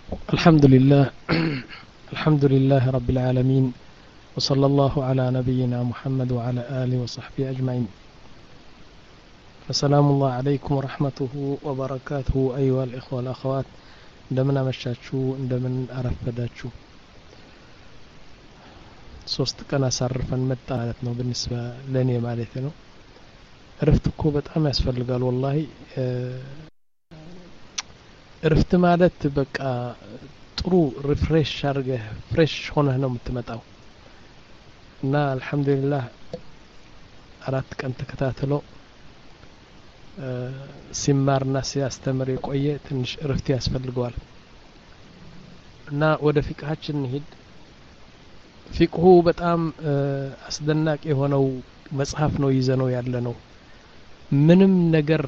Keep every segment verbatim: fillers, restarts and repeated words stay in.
الحمد لله الحمد لله رب العالمين وصلى الله على نبينا محمد وعلى آله وصحبه أجمعين فسلام الله عليكم ورحمته وبركاته أيها الإخوة والأخوات عندما مشاتشو عندما أرفداتشو ሶስት ቀን አሳርፈን መጣ ማለት ነው بالنسبه ለኔ ማለት ነው እረፍት እኮ በጣም ያስፈልጋል والله እረፍት ማለት በቃ ጥሩ ሪፍሬሽ አርገህ ፍሬሽ ሆነህ ነው የምትመጣው እና አልহামዱሊላህ አራት ቀን ተከታትሎ ሲማርና ሲያስተምር የቆየ ትንሽ እረፍት ያስፈልገዋል እና ወደ ፍቅሃችን ሄድ ፊቅሁ በጣም አስደናቂ የሆነው መጽሐፍ ነው ይዘነው ያለ ነው ምንም ነገር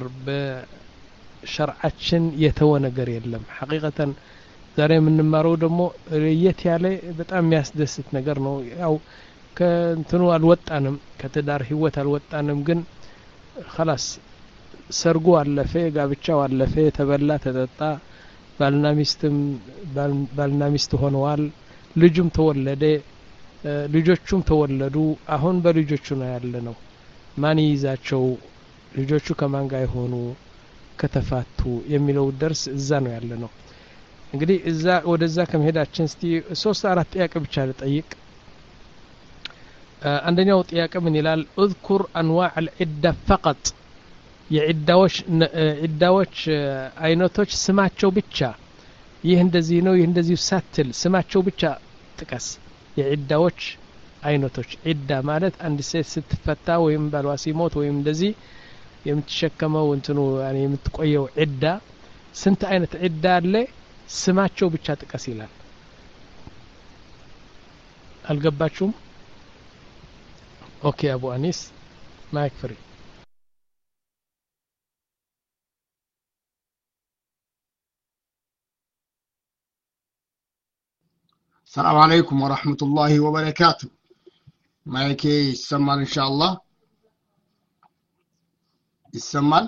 በሸርዓችን የተወ ነገር የለም ሐቂቀተን ዛሬ የምንማረው ደግሞ ለየት ያለ በጣም የሚያስደስት ነገር ነው ያው ከእንትኑ አልወጣንም ከትዳር ህይወት አልወጣንም ግን خلاص ሰርጉ አለፈ ጋብቻው አለፈ ተበላ ተጠጣ ባልና ሚስትም ባልና ሚስት ሆነዋል ልጅም ተወለደ ልጆቹም ተወለዱ አሁን በልጆቹ ነው ያለነው ማን ይዛቸው ልጆቹ ከማን ጋር ይሆኑ ከተፋቱ የሚለው ደርስ እዛ ነው ያለነው እንግዲህ እዛ ወደዛ ከመሄዳችን እስቲ ሶስት አራት ጥያቄ ብቻ ልጠይቅ አንደኛው ጥያቄ ምን ይላል اذكر انواع العده فقط የዒዳዎች ዒዳዎች አይነቶች ስማቸው ብቻ ይህ እንደዚህ ነው ይህ እንደዚህ ሳትል ስማቸው ብቻ ጥቀስ የዒዳዎች አይነቶች ዒዳ ማለት አንድ ሴት ስትፈታ ወይም ባሏ ሲሞት ወይም እንደዚህ የምትሸከመው እንትኑ ያኔ የምትቆየው ዒዳ ስንት አይነት ዒዳ አለ ስማቸው ብቻ ጥቀስ ይላል አልገባችሁም ኦኬ አቡ አኒስ ማይክ ፍሪ السلام عليكم ورحمة الله وبركاته مايكي يسمال إن شاء الله يسمال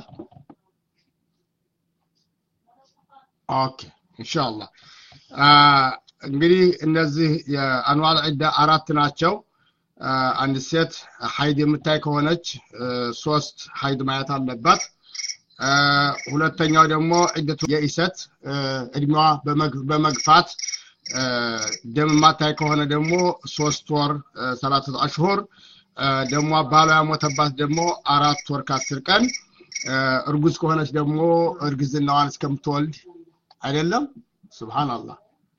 أوكي إن شاء الله እንግዲህ እነዚህ የአንዋል ዒዳ አራት ናቸው አንድ ሴት ሀይድ የምታይ ከሆነች ሶስት ሀይድ ማየት አለባት ሁለተኛው ደግሞ ዒደቱ የኢሰት እድሜዋ በመግፋት ደም ማታይ ከሆነ ደግሞ ሶስት ወር ሰላሳ አሽሁር ደግሞ ባሏ ያሞተባት ደግሞ አራት ወር ከአስር ቀን እርጉዝ ከሆነች ደግሞ እርግዝናዋን እስከምትወልድ አይደለም ሱብሃንአላህ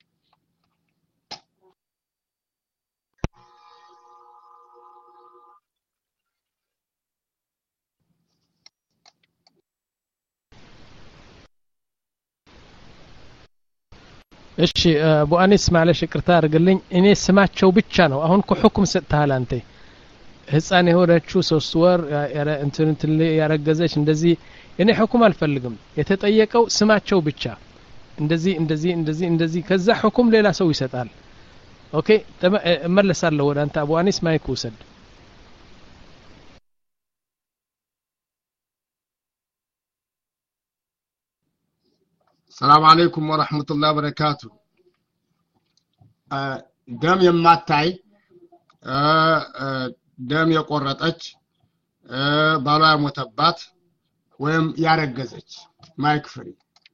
እሺ አቡ አኒስ ማለሽ ይቅርታ አድርግልኝ እኔ ስማቸው ብቻ ነው አሁን እኮ ሁክም ሰጥተሃል አንተ ህፃን የሆነችው ሶስት ወር እንትን እንትን ያረገዘች እንደዚህ እኔ ሁክም አልፈልግም የተጠየቀው ስማቸው ብቻ እንደዚህ እንደዚህ እንደዚህ እንደዚህ ከዛ ሁክም ሌላ ሰው ይሰጣል ኦኬ እመለሳለሁ ወደ አንተ አቡ አኒስ ማይክ ውሰድ السلام عليكم ورحمة الله وبركاته دم يماتاي دم يقرطچ ባሏ ያሞተባት ወይም ያረገዘች ማይክ ፍሪ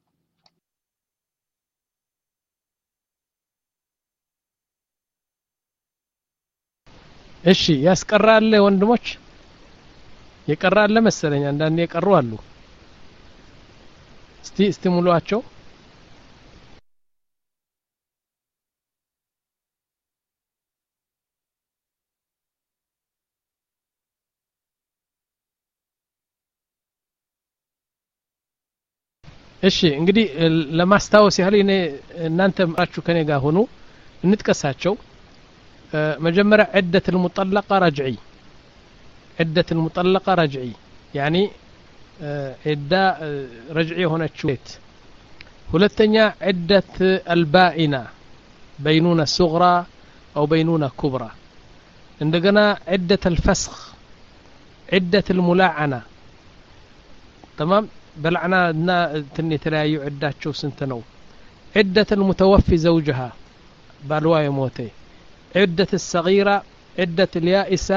እሺ ያስቀራል ወንድሞች የቀራል መሰለኝ አንዳንዴ የቀሩ አሉ እስቲ እስቲ ሙሉአቸው እሺ እንግዲህ ለማስታወስ ያህል እኔ እናንተ ማችሁ ከኔ ጋር ሆኖ እንጥቀሳቸው መጀመሪያ عدة المطلقة رجعي عدة المطلقة رجعي يعني عدة رجعي هنا تشويت ሁለተኛ عدة البائنة بينونة صغرى أو بينونة كبرى عندنا عدة الفسخ عدة الملاعنة تمام بلعنا تني تلايو عداتشو سنتنو عدة المتوفي زوجها بالواي موتي عدة الصغيرة عدة اليائسة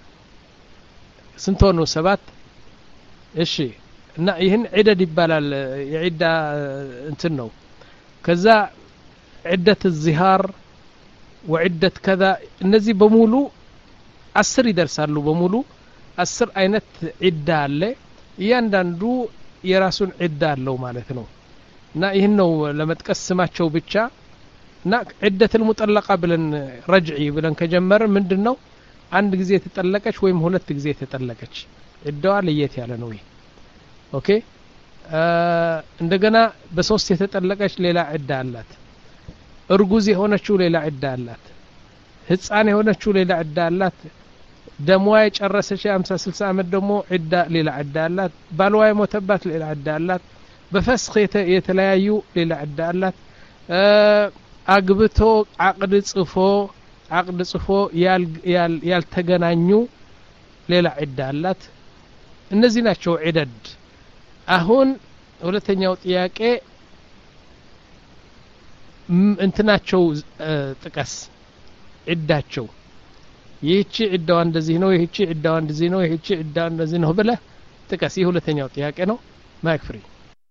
سنتونو سبات እሺ እና ይህን عدد ይባላል የዒዳ እንትን ነው ከዛ عدة الزهار وعدة كذا እነዚህ በሙሉ አስር ይደርሳሉ በሙሉ አስር አይነት ዒዳ አለ እያንዳንዱ የራሱን ዒዳ አለው ማለት ነው እና ይህን ነው ለመጥቀስ ስማቸው ብቻ እና عدة المطلقة ብለን ረጅዒ ብለን ከጀመረ ምንድነው አንድ ጊዜ ተጠለቀች ወይም ሁለት ጊዜ ተጠለቀች ዒዳዋ ለየት ያለ ነው ይሄ ኦኬ እንደገና በሶስት የተጠለቀች ሌላ ዒዳ አላት እርጉዝ የሆነችው ሌላ ዒዳ አላት ህፃን የሆነችው ሌላ ዒዳ አላት ደሞዋ የጨረሰች ሃምሳ ስልሳ አመት ደግሞ ዒዳ ሌላ ዒዳ አላት ባልዋ የሞተባት ሌላ ዒዳ አላት በፈስኽ የተለያዩ ሌላ ዒዳ አላት አግብቶ አቅድ ጽፎ አቅድ ጽፎ ያል ያልተገናኙ ሌላ ዒዳ አላት እነዚህ ናቸው ዒደድ አሁን ሁለተኛው ጥያቄ እንትናቸው ጥቀስ ዒዳቸው ይህቺ ዒዳዋ እንደዚህ ነው ይህቺ ዒዳዋ እንደዚህ ነው ይህቺ ዒዳዋ እንደዚህ ነው ብለህ ጥቀስ ይህ ሁለተኛው ጥያቄ ነው ማይክ ፍሪ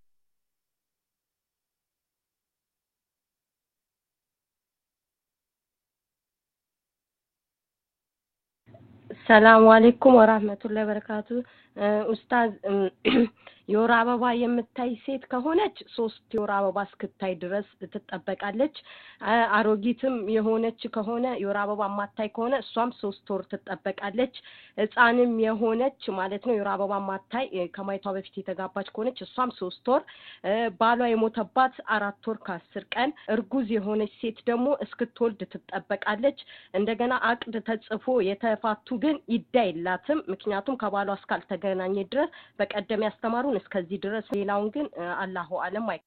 ሰላም አለይኩም ወራህመቱላሂ ወበረካቱ ኡስታዝ የወር አበባ የምታይ ሴት ከሆነች ሶስት የወር አበባ እስክታይ ድረስ ትጠበቃለች አሮጊትም የሆነች ከሆነ የወር አበባ ማታይ ከሆነ እሷም ሶስት ወር ትጠበቃለች ህፃንም የሆነች ማለት ነው የወር አበባ ማታይ ከማይቷ በፊት የተጋባች ከሆነች እሷም ሶስት ወር ባሏ የሞተባት አራት ወር ከአስር ቀን እርጉዝ የሆነች ሴት ደግሞ እስክትወልድ ትጠበቃለች እንደገና አቅድ ተጽፎ የተፋቱ ግን ይዳይላትም ምክንያቱም ከባሏ እስካልተገናኘ ድረስ በቀደም ያስተማሩን እስከዚህ ድረስ ሌላውን ግን አላሁ አለም አይ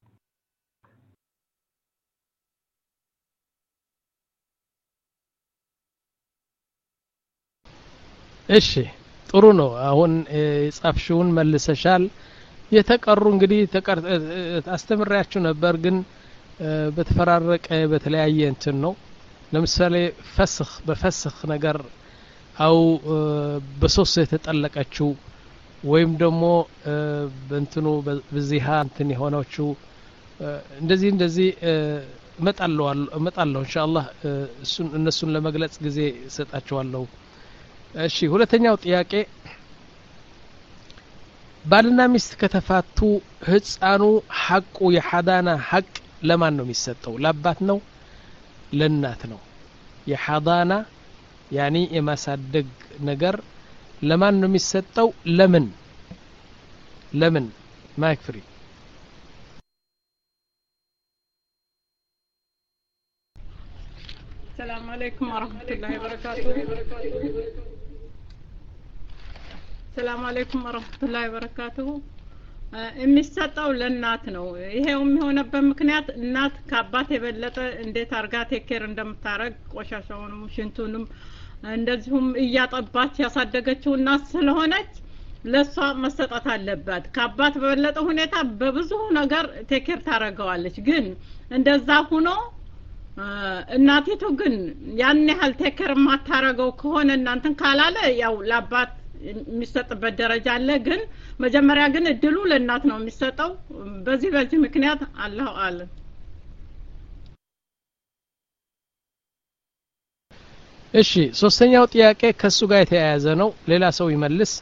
እሺ ጥሩ ነው አሁን ጻፍሽውን መልሰሻል የተቀሩ እንግዲህ ተቀር አስተምራችሁ ነበር ግን በተፈራረቀ በተለያየ እንትን ነው ለምሳሌ ፈስኽ በፈስኽ ነገር አው በሶስት የተጠለቀችው ወይም ደግሞ በእንትኑ በዚሃ እንትን የሆነችው እንደዚህ እንደዚህ መጣለው መጣለው ኢንሻአላህ እሱን እነሱን ለመግለጽ ጊዜ ሰጣቸዋለሁ እሺ ሁለተኛው ጥያቄ ባልና ሚስት ከተፋቱ ህፃኑ ሐቁ የሐዳና ሐቅ ለማን ነው የሚሰጠው ለአባት ነው ለእናት ነው የሐዳና ያኒ የማሳደግ ነገር ለማን ነው የሚሰጠው ለምን ለምን ማይክ ፍሪ السلام عليكم ورحمة الله وبركاته السلام عليكم ورحمة الله وبركاته የሚሰጠው ለእናት ነው ይሄው የሚሆነበት ምክንያት እናት ከአባት የበለጠ እንዴት አርጋ ቴኬር እንደምታረግ ቆሻሻውንም ሽንቱንም እንደዚሁም እያጠባች ያሳደገችው እናት ስለሆነች ለሷ መሰጣት አለባት ከአባት በበለጠ ሁኔታ በብዙ ነገር ቴኬር ታረጋዋለች ግን እንደዛ ሆኖ እናቲቱ ግን ያን ያህል ቴኬር ማታረገው ከሆነ እናንተን ካላለ ያው ለአባት የሚሰጥበት ደረጃ አለ ግን መጀመሪያ ግን እድሉ ለእናት ነው የሚሰጠው በዚህ በዚህ ምክንያት አላሁ አለም እሺ ሶስተኛው ጥያቄ ከሱ ጋር የተያያዘ ነው ሌላ ሰው ይመልስ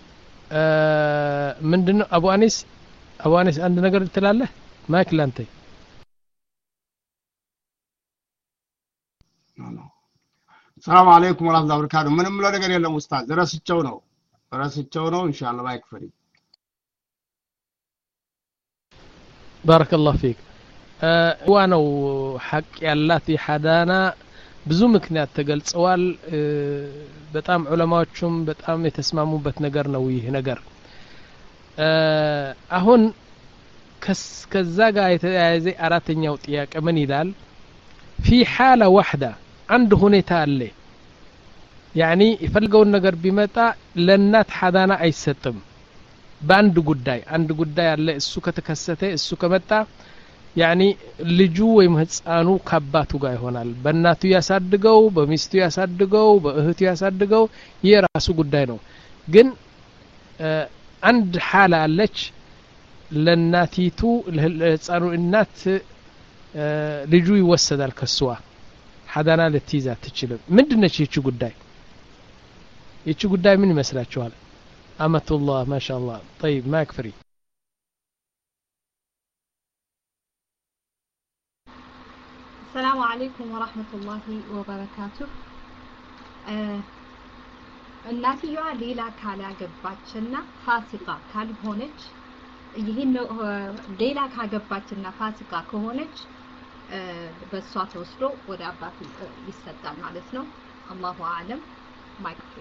ምንድነው አቡ አኒስ አቡ አኒስ አንድ ነገር ትላለህ ማይክ ላንተ ሰላም አለይኩም ወራህመቱላሂ ወበረካቱ ምንም ለው ነገር የለም ኡስታዝ ረስቸው ነው ረስቸው ነው ኢንሻአላህ ማይክ ፍሪ ባረከላሁ ፊክ ዋናው ሐቅ ያላት የሐዳና ብዙ ምክንያት ተገልጸዋል በጣም ዑለማዎቹም በጣም የተስማሙበት ነገር ነው ይህ ነገር አሁን ከዛ ጋር የተያያዘ አራተኛው ጥያቄ ምን ይላል في حالة واحدة عند ሁኔታ አለ يعني يፈልገው ነገር ቢመጣ ለእናት ሐዳና አይሰጥም በአንድ ጉዳይ አንድ ጉዳይ አለ እሱ ከተከሰተ እሱ ከመጣ ያኒ ልጁ ወይም ህፃኑ ከአባቱ ጋር ይሆናል በእናቱ ያሳድገው በሚስቱ ያሳድገው በእህቱ ያሳድገው የራሱ ጉዳይ ነው ግን አንድ ሐላ አለች ለናቲቱ ለህፃኑ እናት ልጁ ይወሰዳል ከሷ ሐዳና ለትይዛ ትችልም ምንድነች ይቺ ጉዳይ ይቺ ጉዳይ ምን ይመስላችኋል አመቱላህ ማሻአላህ طيب ما يكفري السلام عليكم ورحمة الله وبركاته እናትየዋ ሌላ ካላገባችና ፋሲቃ ካልሆነች ይሄን ሌላ ካገባችና ፋሲቃ ከሆነች በሷ ተወስዶ ወደ አባቱ ይሰጣል ማለት ነው አላሁ አለም ማይክሮ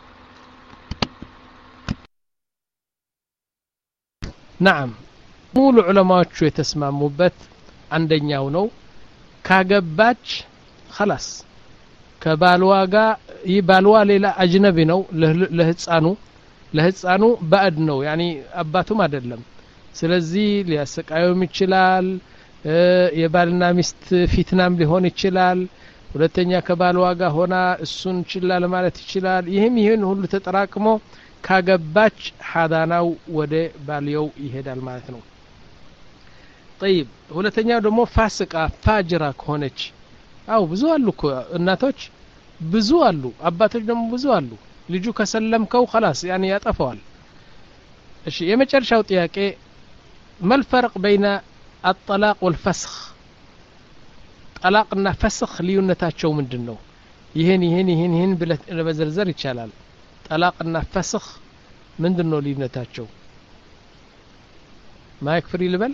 نعم ሙሉ ዑለማዎቹ የተስማሙበት አንደኛው ነው ካገባች خلاص ከባልዋ ጋር ይባልዋ ሌላ አጅነቢ ነው ለህፃኑ ለህፃኑ ባዕድ ነው ያኒ አባቱም አይደለም ስለዚህ ሊያሰቃየውም ይችላል የባልና ሚስት ፊትናም ሊሆን ይችላል ሁለተኛ ከባልዋ ጋር ሆና እሱን ችላ ለማለት ይችላል ይሄም ይሄን ሁሉ ተጠራቅሞ ካገባች ሐዳናው ወደ ባልየው ይሄዳል ማለት ነው طيب ሁለተኛው ደግሞ ፋሲቃ ፋጅራ ከሆነች አው ብዙ አሉ እኮ እናቶች ብዙ አሉ አባቶች ደግሞ ብዙ አሉ ልጁ ከሰለምከው خلاص ያኒ ያጠፋዋል እሺ የመጨረሻው ጥያቄ ما الفرق بين الطلاق والفسخ طلاقنا فسخ ልዩነታቸው ምንድነው ይሄን ይሄን ይሄን ይሄን ብለህ ለመዘርዘር ይቻላል طلاقنا فسخ ምንድነው ልዩነታቸው ማይክ ፍሪ ልበል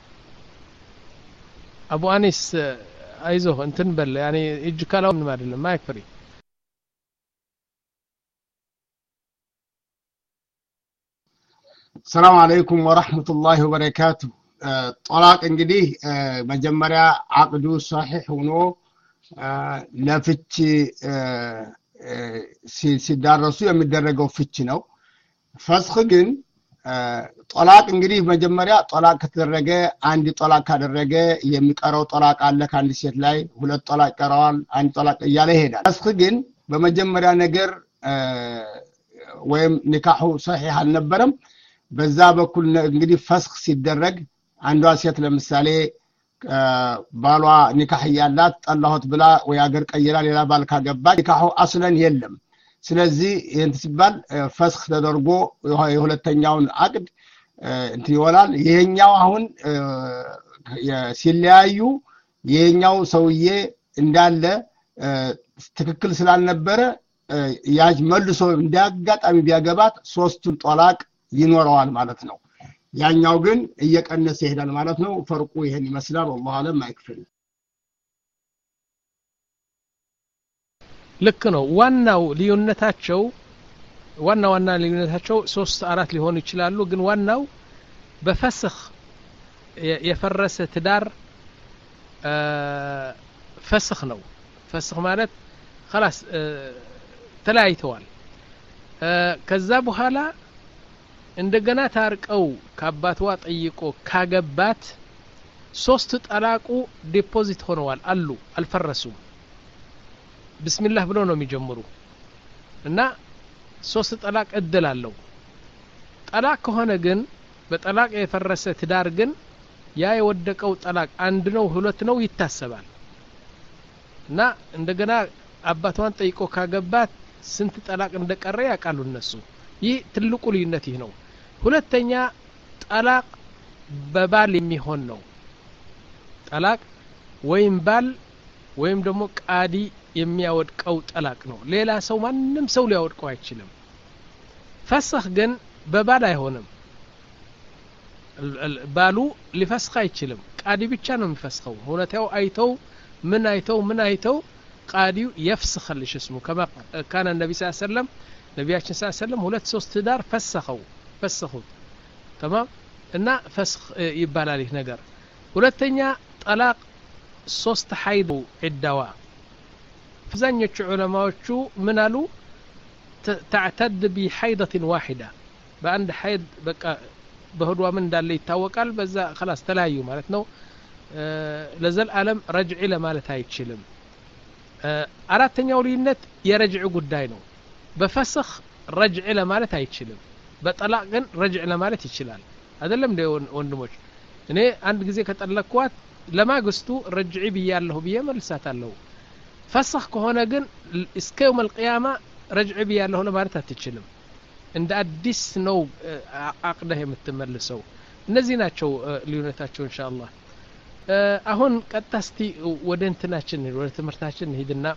አቡ አኒስ አይዞህ እንትን በል ያኒ እጅ ካላው ምን አይደለም ማይክ ፍሪ السلام عليكم ورحمة الله وبركاته طلاق እንግዲህ መጀመሪያ አቅዱ صحيح ሆኖ ለፍቺ ሲዳረሱ የሚደረገው ፍቺ ነው ፈስኽ ግን ጦላቅ እንግዲህ መጀመሪያ ጦላቅ ከተደረገ አንድ ጦላቅ ካደረገ የሚቀረው ጦላቅ አለ ካንዲ ሴት ላይ ሁለት ጦላቅ ቀረዋል አንድ ጦላቅ እያለ ይሄዳል ፈስኽ ግን በመጀመሪያ ነገር ወይም ንካሁ صحيح አልነበረም በዛ በኩል እንግዲህ ፈስኽ ሲደረግ አንዷ ሴት ለምሳሌ ባሏ ንካህ ያላት ጠላሁት ብላ ወይ አገር ቀይራ ሌላ ባል ካገባች ንካሁ አስለን የለም ስለዚህ እንት ሲባል ፈስኽ ተደርጎ የሁለተኛውን አቅድ እንት ይወላል ይሄኛው አሁን ሲለያዩ ይሄኛው ሰውዬ እንዳለ ትክክል ስላልነበረ ያጅ መልሶ እንዲያጋጣሚ ቢያገባት ሶስቱን ጦላቅ ይኖረዋል ማለት ነው ያኛው ግን እየቀነሰ ይሄዳል ማለት ነው ፈርቁ ይሄን ይመስላል والله አለም አይክፈል ልክ ነው ዋናው ልዩነታቸው ዋና ዋና ልዩነታቸው ሶስት አራት ሊሆን ይችላሉ ግን ዋናው በፈስኽ የፈረሰ ትዳር ፈስኽ ነው ፈስኽ ማለት خلاص ተለያይተዋል ከዛ በኋላ እንደገና ታርቀው ከአባቷ ጠይቆ ካገባት ሶስት ጠላቁ ዲፖዚት ሆነዋል አሉ አልፈረሱም ቢስሚላህ ብሎ ነው የሚጀምሩ እና ሶስት ጠላቅ እድላለው ጠላቅ ከሆነ ግን በጠላቅ የፈረሰ ትዳር ግን ያ የወደቀው ጠላቅ አንድ ነው ሁለት ነው ይታሰባል እና እንደገና አባቷን ጠይቆ ካገባት ስንት ጠላቅ እንደቀረ ያቃሉ እነሱ ይህ ትልቁ ልዩነት ይህ ነው ሁለተኛ ጠላቅ በባል የሚሆን ነው ጠላቅ ወይም ባል ወይም ደግሞ ቃዲ የሚያወድቀው ጠላቅ ነው ሌላ ሰው ማንንም ሰው ሊያወድቀው አይችልም ፈስኽ ግን በባል አይሆንም ባሉ ሊፈስኽ አይችልም ቃዲ ብቻ ነው የሚፈስኸው ሁለታው አይተው ምን አይተው ምን አይተው ቃዲው يفسخ لشسمه كما كان النبي صلى الله عليه وسلم ነቢያችን ሰለላሁ ዐለይሂ ወሰለም ሁለት ሶስት ትዳር ፈሰኸው ፈሰኹት تمام እና ፈስኽ ይባላል ይህ ነገር ሁለተኛ ጠላቅ ሶስት ሐይድ ዒዳዋ አብዛኞቹ ዑለማዎቹ ምን አሉ تعتد بحيضة واحدة በአንድ ሐይድ በቃ በሆዷ ምን እንዳለ ይታወቃል በዛ خلاص ተለያዩ ማለት ነው ለዘል ዓለም ረጅዒ ለማለት አይችልም አራተኛው ልዩነት የረጅዕ ጉዳይ ነው በፈስኽ ረጅዕ ለማለት አይችልም በጠላቅ ግን ረጅዕ ለማለት ይችላል አይደለም እንደ ወንድሞች እኔ አንድ ጊዜ ከጠለቅኳት ለማግስቱ ረጅዒ ብያለሁ ብዬ መልሳታለሁ ፈስኽ ከሆነ ግን እስከ يوم القيامه ረጅዕ ብያለሁ ለማለት አትችልም እንደ አዲስ ነው አቅደህ የምትመልሰው እነዚህ ናቸው ልዩነታቸው ኢንሻአላህ አሁን ቀጣስቲ ወደ እንትናችን ወደ ትምህርታችን ሄድና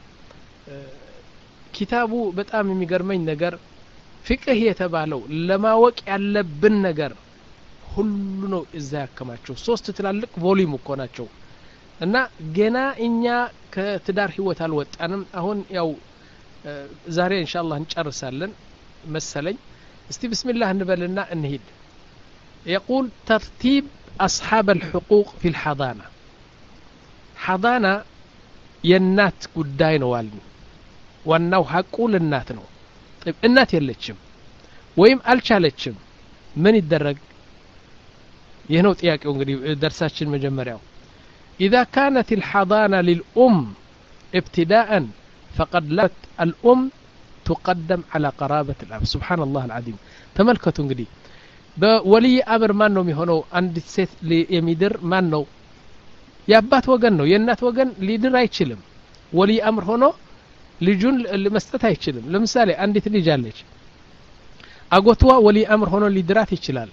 ኪታቡ በጣም የሚገርመኝ ነገር ፍቅህ የተባለው ለማወቅ ያለብን ነገር ሁሉ ነው እዛ ያከማቸው ሶስት ትላልቅ ቮሊዩም እኮ ናቸው እና ገና እኛ ከትዳር ህይወት አልወጣንም አሁን ያው ዛሬ ኢንሻአላህ እንጨርሳለን መሰለኝ እስቲ ብስሚላህ እንበልና እንሂድ يقول ترتيب أصحاب الحقوق في الحضانة حضانة ينات قداي نوالن وانو حقو للنات نو طيب النات يلتشم ويم ألشالتشم من يدرق يهنو تياك انقري درساتشن مجمرياو إذا كانت الحضانة للأم ابتداء فقد لت الأم تقدم على قرابة الأب سبحان الله العظيم تملكتوا انقري በወልይ አምር ማን ነው የሚሆነው አንድ ሴት የሚድር ማን ነው ያባት ወገን ነው የእናት ወገን ሊድር አይችልም ወልይ አምር ሆኖ ልጁን ለመስጠት አይችልም ለምሳሌ አንዲት ልጅ አለች አጎቷ ወልይ አምር ሆኖ ሊድራት ይችላል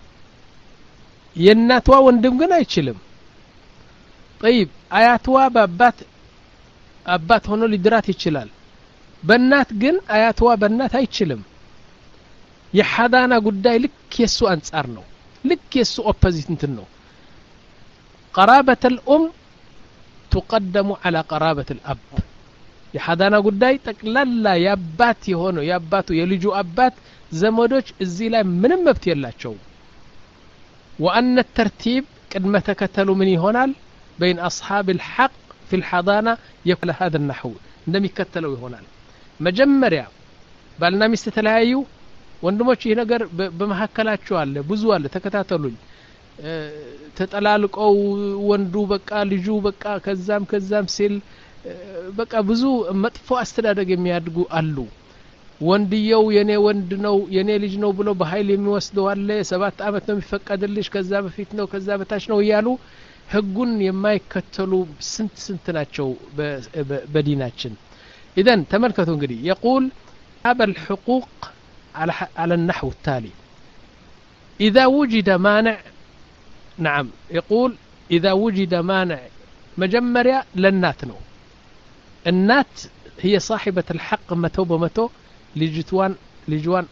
የእናቷ ወንድም ግን አይችልም طيب አያቷ በአባት አባት ሆኖ ሊድራት ይችላል በእናት ግን አያቷ በእናት አይችልም የሐዳና ጉዳይ ልክ የሱ አንጻር ነው ልክ የሱ ኦፖዚት እንትን ነው قرابة الأم تقدم على قرابة الأب የሐዳና ጉዳይ ጠቅላላ ያባት የሆነው ያባቱ የልጁ አባት ዘመዶች እዚህ ላይ ምንም መብት የላቸው وأن الترتيب ቅድመ ተከተሉ ምን ይሆናል بين أصحاب الحق في الحضانة يقول هذا النحو እንደሚከተለው ይሆናል መጀመሪያ ባልና ሚስት ተለያዩ ወንድሞች ይሄ ነገር በመሐከላቸው አለ ብዙ አለ ተከታተሉኝ ተጠላልቀው ወንዱ በቃ ልጁ በቃ ከዛም ከዛም ሲል በቃ ብዙ መጥፎ አስተዳደግ የሚያድጉ አሉ ወንድየው የኔ ወንድ ነው የኔ ልጅ ነው ብሎ በኃይል የሚወስደው አለ ሰባት አመት ነው የሚፈቀድልሽ ከዛ በፊት ነው ከዛ በታች ነው እያሉ ህጉን የማይከተሉ ስንት ስንት ናቸው በዲናችን اذا ተመልከቱ እንግዲህ يقول هذا الحقوق على على النحو التالي إذا وجد مانع نعم يقول إذا وجد مانع مجمريا للنات نو النات هي صاحبة الحق متو بمتو لجتوان لجوان